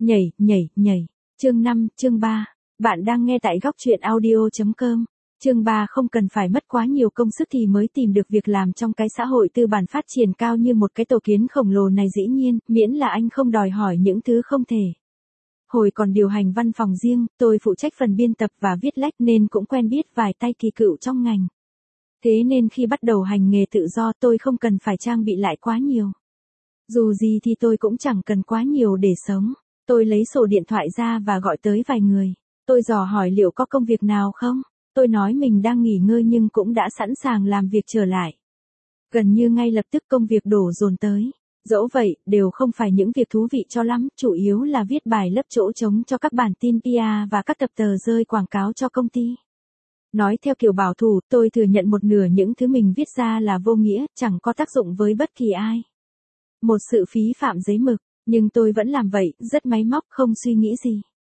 Nhảy. Chương 5, chương 3. Bạn đang nghe tại góc truyện audio.com. Chương 3 không cần phải mất quá nhiều công sức thì mới tìm được việc làm trong cái xã hội tư bản phát triển cao như một cái tổ kiến khổng lồ này dĩ nhiên, miễn là anh không đòi hỏi những thứ không thể. Hồi còn điều hành văn phòng riêng, tôi phụ trách phần biên tập và viết lách nên cũng quen biết vài tay kỳ cựu trong ngành. Thế nên khi bắt đầu hành nghề tự do tôi không cần phải trang bị lại quá nhiều. Dù gì thì tôi cũng chẳng cần quá nhiều để sống. Tôi lấy sổ điện thoại ra và gọi tới vài người. Tôi dò hỏi liệu có công việc nào không. Tôi nói mình đang nghỉ ngơi nhưng cũng đã sẵn sàng làm việc trở lại. Gần như ngay lập tức công việc đổ dồn tới. Dẫu vậy, đều không phải những việc thú vị cho lắm, chủ yếu là viết bài lấp chỗ trống cho các bản tin PR và các tập tờ rơi quảng cáo cho công ty. Nói theo kiểu bảo thủ, tôi thừa nhận một nửa những thứ mình viết ra là vô nghĩa, chẳng có tác dụng với bất kỳ ai. Một sự phí phạm giấy mực, nhưng tôi vẫn làm vậy, rất máy móc, không suy nghĩ gì.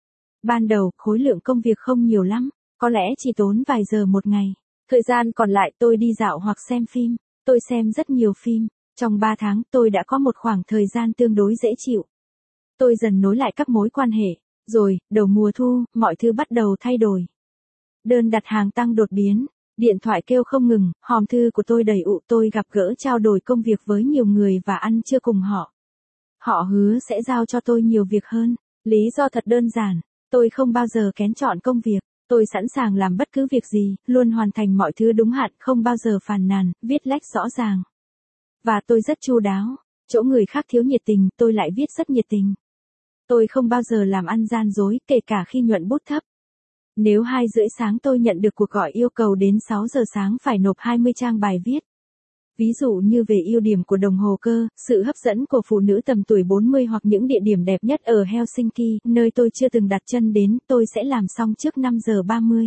Ban đầu, khối lượng công việc không nhiều lắm, có lẽ chỉ tốn vài giờ một ngày. Thời gian còn lại tôi đi dạo hoặc xem phim. Tôi xem rất nhiều phim. Trong 3 tháng tôi đã có một khoảng thời gian tương đối dễ chịu. Tôi dần nối lại các mối quan hệ. Rồi, đầu mùa thu, mọi thứ bắt đầu thay đổi. Đơn đặt hàng tăng đột biến. Điện thoại kêu không ngừng, hòm thư của tôi đầy ụ, tôi gặp gỡ trao đổi công việc với nhiều người và ăn trưa cùng họ. Họ hứa sẽ giao cho tôi nhiều việc hơn. Lý do thật đơn giản, tôi không bao giờ kén chọn công việc. Tôi sẵn sàng làm bất cứ việc gì, luôn hoàn thành mọi thứ đúng hạn, không bao giờ phàn nàn, viết lách rõ ràng. Và tôi rất chu đáo. Chỗ người khác thiếu nhiệt tình, tôi lại viết rất nhiệt tình. Tôi không bao giờ làm ăn gian dối, kể cả khi nhuận bút thấp. Nếu 2:30 sáng tôi nhận được cuộc gọi yêu cầu đến 6 giờ sáng phải nộp 20 trang bài viết. Ví dụ như về ưu điểm của đồng hồ cơ, sự hấp dẫn của phụ nữ tầm tuổi 40 hoặc những địa điểm đẹp nhất ở Helsinki, nơi tôi chưa từng đặt chân đến, tôi sẽ làm xong trước 5 giờ 30.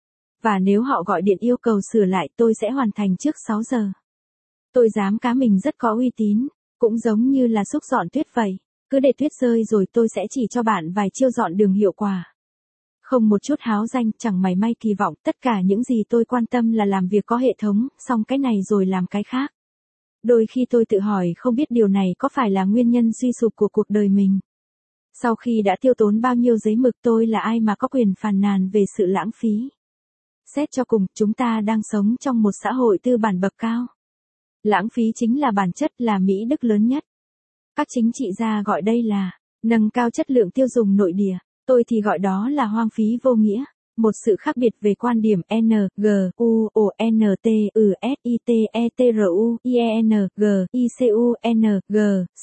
Và nếu họ gọi điện yêu cầu sửa lại, tôi sẽ hoàn thành trước 6 giờ. Tôi dám cá mình rất có uy tín, cũng giống như là xúc dọn tuyết vậy. Cứ để tuyết rơi rồi tôi sẽ chỉ cho bạn vài chiêu dọn đường hiệu quả. Không một chút háo danh, chẳng mảy may kỳ vọng, tất cả những gì tôi quan tâm là làm việc có hệ thống, xong cái này rồi làm cái khác. Đôi khi tôi tự hỏi không biết điều này có phải là nguyên nhân suy sụp của cuộc đời mình. Sau khi đã tiêu tốn bao nhiêu giấy mực, tôi là ai mà có quyền phàn nàn về sự lãng phí. Xét cho cùng, chúng ta đang sống trong một xã hội tư bản bậc cao. Lãng phí chính là bản chất, là mỹ đức lớn nhất. Các chính trị gia gọi đây là nâng cao chất lượng tiêu dùng nội địa. Tôi thì gọi đó là hoang phí vô nghĩa. Một sự khác biệt về quan điểm N, G, U, O, N, T, S, I, T, E, T, R, U, I, E, N, G, I, C, U, N, G,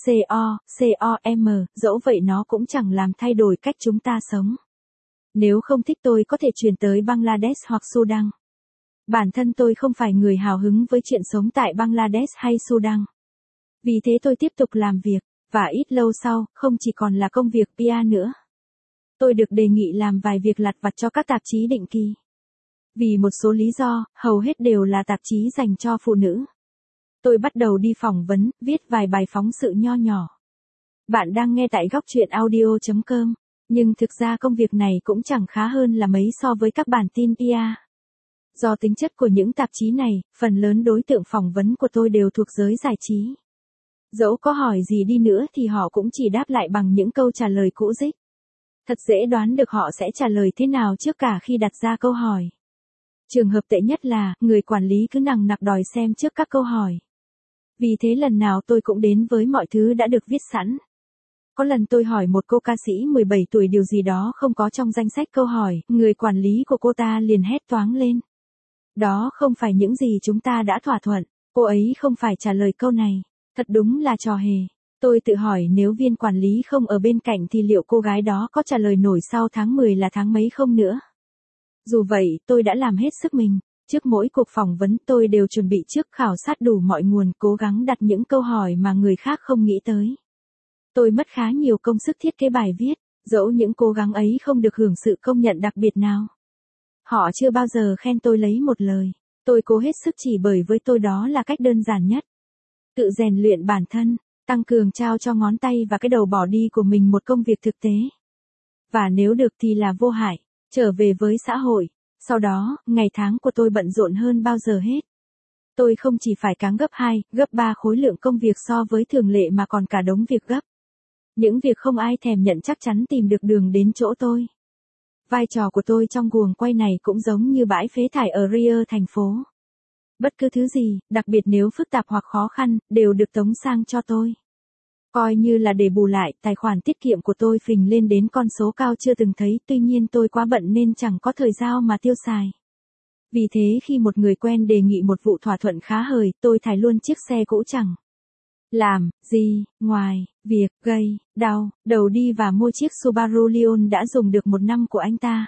C, O, M, dẫu vậy nó cũng chẳng làm thay đổi cách chúng ta sống. Nếu không thích tôi có thể chuyển tới Bangladesh hoặc Sudan. Bản thân tôi không phải người hào hứng với chuyện sống tại Bangladesh hay Sudan. Vì thế tôi tiếp tục làm việc, và ít lâu sau, không chỉ còn là công việc PR nữa. Tôi được đề nghị làm vài việc lặt vặt cho các tạp chí định kỳ. Vì một số lý do, hầu hết đều là tạp chí dành cho phụ nữ. Tôi bắt đầu đi phỏng vấn, viết vài bài phóng sự nho nhỏ. Bạn đang nghe tại góc truyện audio.com, nhưng thực ra công việc này cũng chẳng khá hơn là mấy so với các bản tin PR. Do tính chất của những tạp chí này, phần lớn đối tượng phỏng vấn của tôi đều thuộc giới giải trí. Dẫu có hỏi gì đi nữa thì họ cũng chỉ đáp lại bằng những câu trả lời cũ rích. Thật dễ đoán được họ sẽ trả lời thế nào trước cả khi đặt ra câu hỏi. Trường hợp tệ nhất là, người quản lý cứ nằng nặc đòi xem trước các câu hỏi. Vì thế lần nào tôi cũng đến với mọi thứ đã được viết sẵn. Có lần tôi hỏi một cô ca sĩ 17 tuổi điều gì đó không có trong danh sách câu hỏi, người quản lý của cô ta liền hét toáng lên. Đó không phải những gì chúng ta đã thỏa thuận, cô ấy không phải trả lời câu này. Thật đúng là trò hề. Tôi tự hỏi nếu viên quản lý không ở bên cạnh thì liệu cô gái đó có trả lời nổi sau tháng 10 là tháng mấy không nữa. Dù vậy, tôi đã làm hết sức mình. Trước mỗi cuộc phỏng vấn tôi đều chuẩn bị trước, khảo sát đủ mọi nguồn, cố gắng đặt những câu hỏi mà người khác không nghĩ tới. Tôi mất khá nhiều công sức thiết kế bài viết, dẫu những cố gắng ấy không được hưởng sự công nhận đặc biệt nào. Họ chưa bao giờ khen tôi lấy một lời. Tôi cố hết sức chỉ bởi với tôi đó là cách đơn giản nhất. Tự rèn luyện bản thân, tăng cường trao cho ngón tay và cái đầu bỏ đi của mình một công việc thực tế. Và nếu được thì là vô hại, trở về với xã hội. Sau đó, ngày tháng của tôi bận rộn hơn bao giờ hết. Tôi không chỉ phải cáng gấp 2, gấp 3 khối lượng công việc so với thường lệ mà còn cả đống việc gấp. Những việc không ai thèm nhận chắc chắn tìm được đường đến chỗ tôi. Vai trò của tôi trong guồng quay này cũng giống như bãi phế thải ở Rio thành phố. Bất cứ thứ gì, đặc biệt nếu phức tạp hoặc khó khăn, đều được tống sang cho tôi. Coi như là để bù lại, tài khoản tiết kiệm của tôi phình lên đến con số cao chưa từng thấy, tuy nhiên tôi quá bận nên chẳng có thời gian mà tiêu xài. Vì thế khi một người quen đề nghị một vụ thỏa thuận khá hời, tôi thải luôn chiếc xe cũ chẳng làm gì, ngoài việc gây đau đầu đi và mua chiếc Subaru Leon đã dùng được 1 năm của anh ta.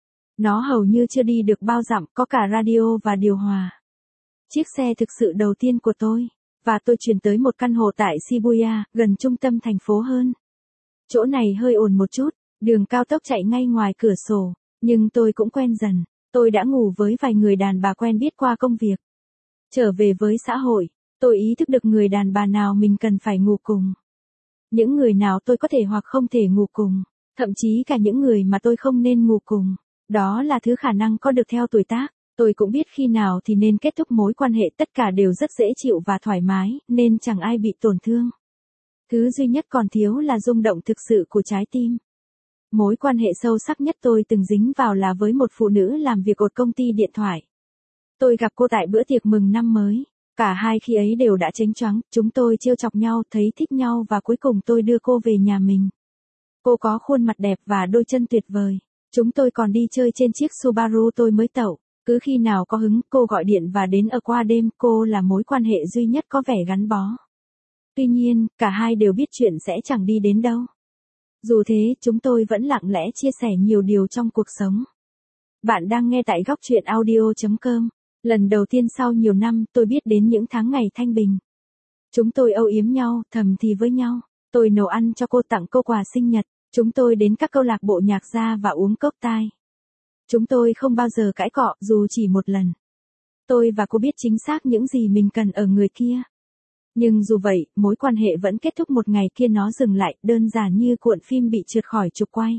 Nó hầu như chưa đi được bao dặm, có cả radio và điều hòa. Chiếc xe thực sự đầu tiên của tôi. Và tôi chuyển tới một căn hộ tại Shibuya, gần trung tâm thành phố hơn. Chỗ này hơi ồn một chút, đường cao tốc chạy ngay ngoài cửa sổ, nhưng tôi cũng quen dần. Tôi đã ngủ với vài người đàn bà quen biết qua công việc. Trở về với xã hội, tôi ý thức được người đàn bà nào mình cần phải ngủ cùng. Những người nào tôi có thể hoặc không thể ngủ cùng, thậm chí cả những người mà tôi không nên ngủ cùng. Đó là thứ khả năng có được theo tuổi tác. Tôi cũng biết khi nào thì nên kết thúc mối quan hệ, tất cả đều rất dễ chịu và thoải mái, nên chẳng ai bị tổn thương. Thứ duy nhất còn thiếu là rung động thực sự của trái tim. Mối quan hệ sâu sắc nhất tôi từng dính vào là với một phụ nữ làm việc ở công ty điện thoại. Tôi gặp cô tại bữa tiệc mừng năm mới. Cả hai khi ấy đều đã chếnh choáng, chúng tôi trêu chọc nhau, thấy thích nhau và cuối cùng tôi đưa cô về nhà mình. Cô có khuôn mặt đẹp và đôi chân tuyệt vời. Chúng tôi còn đi chơi trên chiếc Subaru tôi mới tậu. Cứ khi nào có hứng, cô gọi điện và đến ở qua đêm, cô là mối quan hệ duy nhất có vẻ gắn bó. Tuy nhiên, cả hai đều biết chuyện sẽ chẳng đi đến đâu. Dù thế, chúng tôi vẫn lặng lẽ chia sẻ nhiều điều trong cuộc sống. Bạn đang nghe tại góc truyện audio.com. Lần đầu tiên sau nhiều năm, tôi biết đến những tháng ngày thanh bình. Chúng tôi âu yếm nhau, thầm thì với nhau. Tôi nấu ăn cho cô, tặng cô quà sinh nhật. Chúng tôi đến các câu lạc bộ nhạc gia và uống cốc tai. Chúng tôi không bao giờ cãi cọ, dù chỉ một lần. Tôi và cô biết chính xác những gì mình cần ở người kia. Nhưng dù vậy, mối quan hệ vẫn kết thúc một ngày kia, nó dừng lại, đơn giản như cuộn phim bị trượt khỏi trục quay.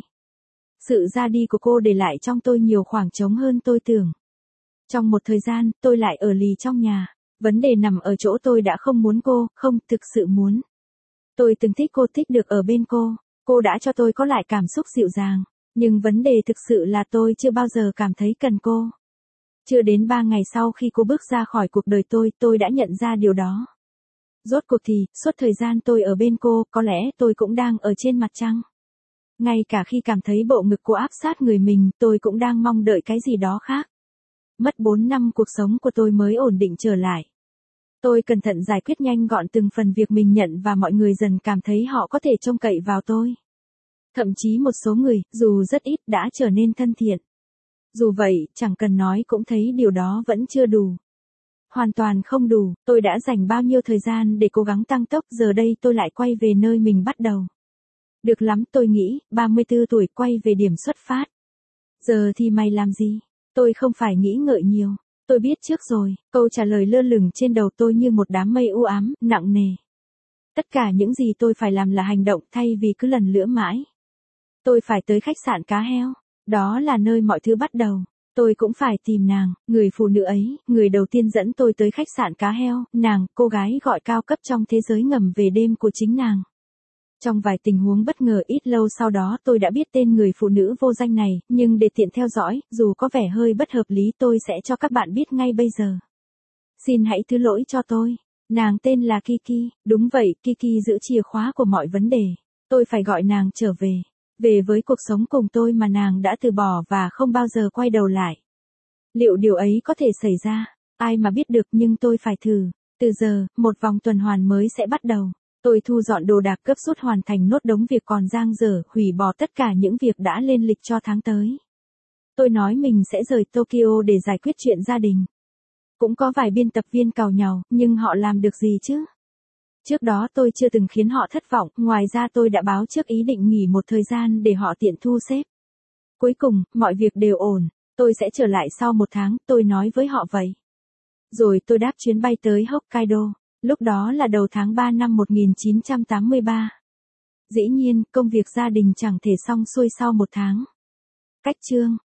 Sự ra đi của cô để lại trong tôi nhiều khoảng trống hơn tôi tưởng. Trong một thời gian, tôi lại ở lì trong nhà. Vấn đề nằm ở chỗ tôi đã không muốn cô, không thực sự muốn. Tôi từng thích cô, thích được ở bên cô. Cô đã cho tôi có lại cảm xúc dịu dàng. Nhưng vấn đề thực sự là tôi chưa bao giờ cảm thấy cần cô. Chưa đến 3 ngày sau khi cô bước ra khỏi cuộc đời tôi đã nhận ra điều đó. Rốt cuộc thì, suốt thời gian tôi ở bên cô, có lẽ tôi cũng đang ở trên mặt trăng. Ngay cả khi cảm thấy bộ ngực cô áp sát người mình, tôi cũng đang mong đợi cái gì đó khác. Mất 4 năm cuộc sống của tôi mới ổn định trở lại. Tôi cẩn thận giải quyết nhanh gọn từng phần việc mình nhận và mọi người dần cảm thấy họ có thể trông cậy vào tôi. Thậm chí một số người, dù rất ít, đã trở nên thân thiện. Dù vậy, chẳng cần nói cũng thấy điều đó vẫn chưa đủ. Hoàn toàn không đủ, tôi đã dành bao nhiêu thời gian để cố gắng tăng tốc, giờ đây tôi lại quay về nơi mình bắt đầu. Được lắm, tôi nghĩ, 34 tuổi quay về điểm xuất phát. Giờ thì mày làm gì? Tôi không phải nghĩ ngợi nhiều. Tôi biết trước rồi, câu trả lời lơ lửng trên đầu tôi như một đám mây u ám, nặng nề. Tất cả những gì tôi phải làm là hành động thay vì cứ lần lữa mãi. Tôi phải tới khách sạn cá heo. Đó là nơi mọi thứ bắt đầu. Tôi cũng phải tìm nàng, người phụ nữ ấy, người đầu tiên dẫn tôi tới khách sạn cá heo, nàng, cô gái gọi cao cấp trong thế giới ngầm về đêm của chính nàng. Trong vài tình huống bất ngờ ít lâu sau đó tôi đã biết tên người phụ nữ vô danh này, nhưng để tiện theo dõi, dù có vẻ hơi bất hợp lý tôi sẽ cho các bạn biết ngay bây giờ. Xin hãy thứ lỗi cho tôi. Nàng tên là Kiki, đúng vậy, Kiki giữ chìa khóa của mọi vấn đề. Tôi phải gọi nàng trở về. Về với cuộc sống cùng tôi mà nàng đã từ bỏ và không bao giờ quay đầu lại. Liệu điều ấy có thể xảy ra? Ai mà biết được, nhưng tôi phải thử. Từ giờ, một vòng tuần hoàn mới sẽ bắt đầu. Tôi thu dọn đồ đạc, gấp rút hoàn thành nốt đống việc còn dang dở, hủy bỏ tất cả những việc đã lên lịch cho tháng tới. Tôi nói mình sẽ rời Tokyo để giải quyết chuyện gia đình. Cũng có vài biên tập viên càu nhàu, nhưng họ làm được gì chứ? Trước đó tôi chưa từng khiến họ thất vọng, ngoài ra tôi đã báo trước ý định nghỉ một thời gian để họ tiện thu xếp. Cuối cùng, mọi việc đều ổn, tôi sẽ trở lại sau 1 tháng, tôi nói với họ vậy. Rồi tôi đáp chuyến bay tới Hokkaido, lúc đó là đầu tháng 3 năm 1983. Dĩ nhiên, công việc gia đình chẳng thể xong xuôi sau 1 tháng. Cách chương